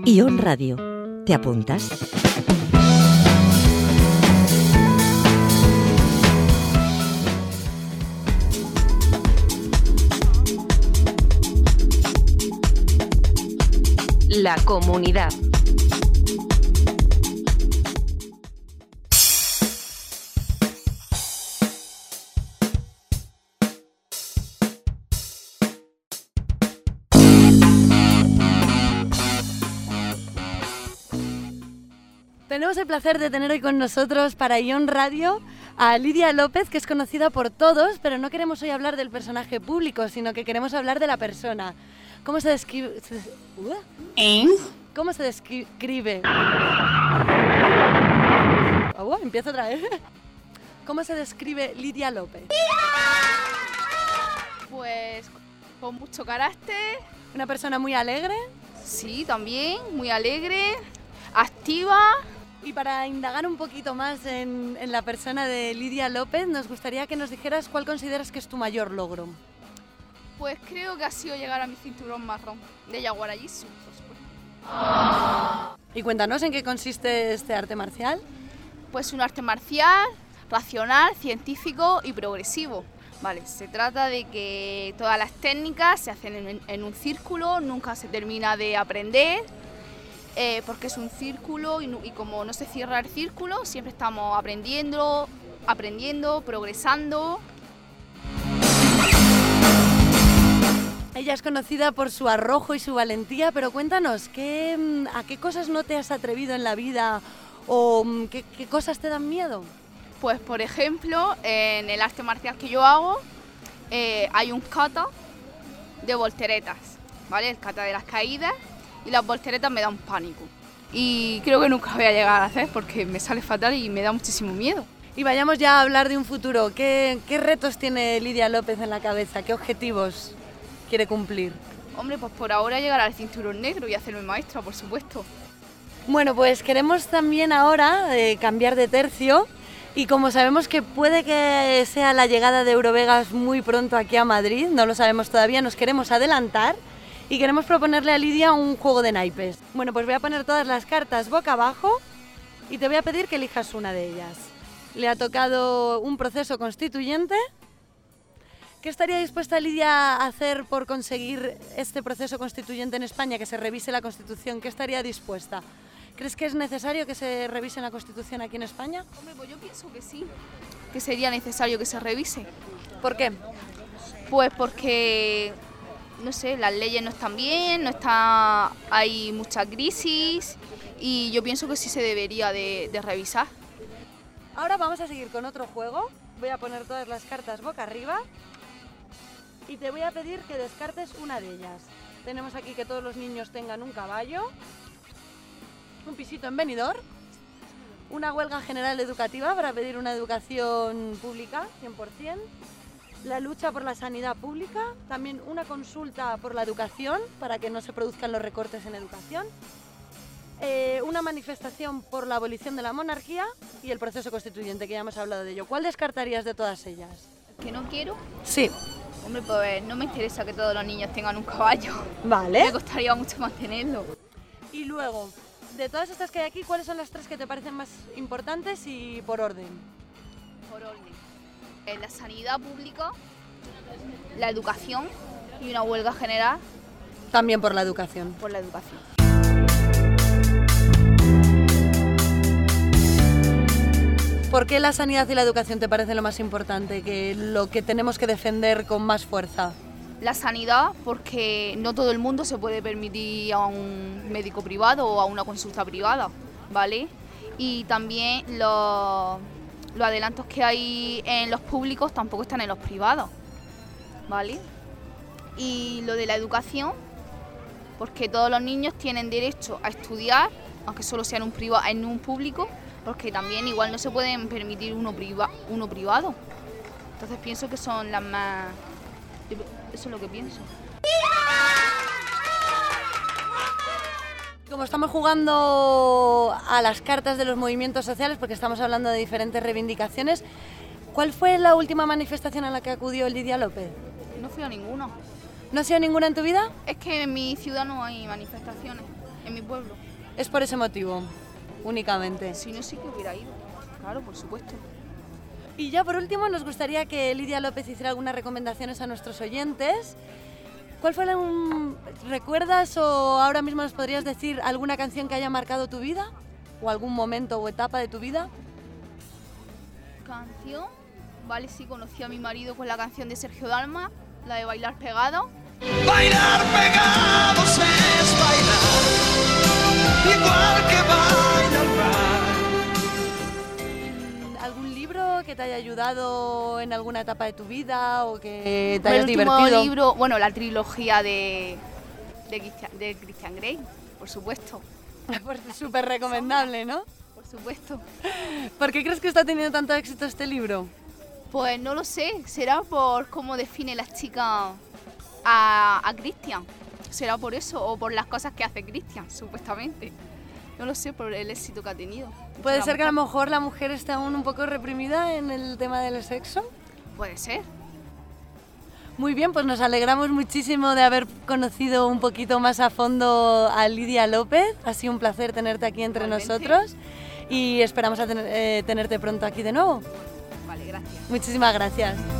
Ion Radio. ¿Te apuntas? La comunidad. Tenemos el placer de tener hoy con nosotros para Ion Radio a Lidia López, que es conocida por todos, pero no queremos hoy hablar del personaje público, sino que queremos hablar de la persona. ¿Cómo se describe? ¿Cómo se describe? Empiezo otra vez. ¿Cómo se describe Lidia López? Pues con mucho carácter. ¿Una persona muy alegre? Sí, también, muy alegre, activa. Y para indagar un poquito más en la persona de Lidia López, nos gustaría que nos dijeras cuál consideras que es tu mayor logro. Pues creo que ha sido llegar a mi cinturón marrón de Yaguara Jiu-Jitsu, por supuesto. Y cuéntanos en qué consiste este arte marcial. Pues un arte marcial, racional, científico y progresivo. Vale, se trata de que todas las técnicas se hacen en un círculo, nunca se termina de aprender. Porque es un círculo y como no se cierra el círculo, siempre estamos aprendiendo, progresando. Ella es conocida por su arrojo y su valentía, pero cuéntanos, ¿a qué cosas no te has atrevido en la vida o qué cosas te dan miedo? Pues por ejemplo, en el arte marcial que yo hago hay un kata de volteretas, ¿vale? El kata de las caídas. Y las volteretas me dan pánico. Y creo que nunca voy a llegar a hacer porque me sale fatal y me da muchísimo miedo. Y vayamos ya a hablar de un futuro. ¿Qué retos tiene Lidia López en la cabeza? ¿Qué objetivos quiere cumplir? Hombre, pues por ahora llegar al cinturón negro y hacerme maestra, por supuesto. Bueno, pues queremos también ahora cambiar de tercio. Y como sabemos que puede que sea la llegada de Eurovegas muy pronto aquí a Madrid, no lo sabemos todavía, nos queremos adelantar. Y queremos proponerle a Lidia un juego de naipes. Bueno, pues voy a poner todas las cartas boca abajo y te voy a pedir que elijas una de ellas. Le ha tocado un proceso constituyente. ¿Qué estaría dispuesta Lidia a hacer por conseguir este proceso constituyente en España, que se revise la Constitución? ¿Qué estaría dispuesta? ¿Crees que es necesario que se revise la Constitución aquí en España? Hombre, pues yo pienso que sí, que sería necesario que se revise. ¿Por qué? Pues porque... no sé, las leyes no están bien, hay mucha crisis y yo pienso que sí se debería de revisar. Ahora vamos a seguir con otro juego. Voy a poner todas las cartas boca arriba y te voy a pedir que descartes una de ellas. Tenemos aquí que todos los niños tengan un caballo, un pisito en Benidorm, una huelga general educativa para pedir una educación pública, 100%. La lucha por la sanidad pública, también una consulta por la educación para que no se produzcan los recortes en educación, una manifestación por la abolición de la monarquía y el proceso constituyente, que ya hemos hablado de ello. ¿Cuál descartarías de todas ellas? ¿Que no quiero? Sí. Hombre, pues no me interesa que todos los niños tengan un caballo. Vale. Me costaría mucho mantenerlo. Y luego, de todas estas que hay aquí, ¿cuáles son las tres que te parecen más importantes y por orden? Por orden. La sanidad pública, la educación y una huelga general. También por la educación. Por la educación. ¿Por qué la sanidad y la educación te parecen lo más importante, que lo que tenemos que defender con más fuerza? La sanidad, porque no todo el mundo se puede permitir a un médico privado o a una consulta privada, ¿vale? Y también los adelantos que hay en los públicos tampoco están en los privados, ¿vale? Y lo de la educación, porque todos los niños tienen derecho a estudiar, aunque solo sea en un público, porque también igual no se pueden permitir uno privado. Entonces pienso que son las más... Eso es lo que pienso. Como estamos jugando a las cartas de los movimientos sociales, porque estamos hablando de diferentes reivindicaciones, ¿cuál fue la última manifestación a la que acudió Lidia López? No fui a ninguna. ¿No ha sido ninguna en tu vida? Es que en mi ciudad no hay manifestaciones. en mi pueblo. Es por ese motivo, únicamente. Si no, sí que hubiera ido. Claro, por supuesto. Y ya por último, nos gustaría que Lidia López hiciera algunas recomendaciones a nuestros oyentes. ¿Cuál fue recuerdas o ahora mismo nos podrías decir alguna canción que haya marcado tu vida? ¿O algún momento o etapa de tu vida? Canción, vale, sí, conocí a mi marido con la canción de Sergio Dalma, la de Bailar Pegado. Bailar pegados es bailar, igual que baila el mar. ¿Algún libro que te haya ayudado en alguna etapa de tu vida o que te El hayas último divertido? libro, bueno, la trilogía de Christian Grey, por supuesto. Súper recomendable, ¿no? Por supuesto. ¿Por qué crees que está teniendo tanto éxito este libro? Pues no lo sé, será por cómo define la chica a Christian. Será por eso o por las cosas que hace Christian, supuestamente. No lo sé, por el éxito que ha tenido. ¿Puede ser que a lo mejor la mujer está aún un poco reprimida en el tema del sexo? Puede ser. Muy bien, pues nos alegramos muchísimo de haber conocido un poquito más a fondo a Lidia López. Ha sido un placer tenerte aquí entre nosotros y esperamos tenerte pronto aquí de nuevo. Vale, gracias. Muchísimas gracias.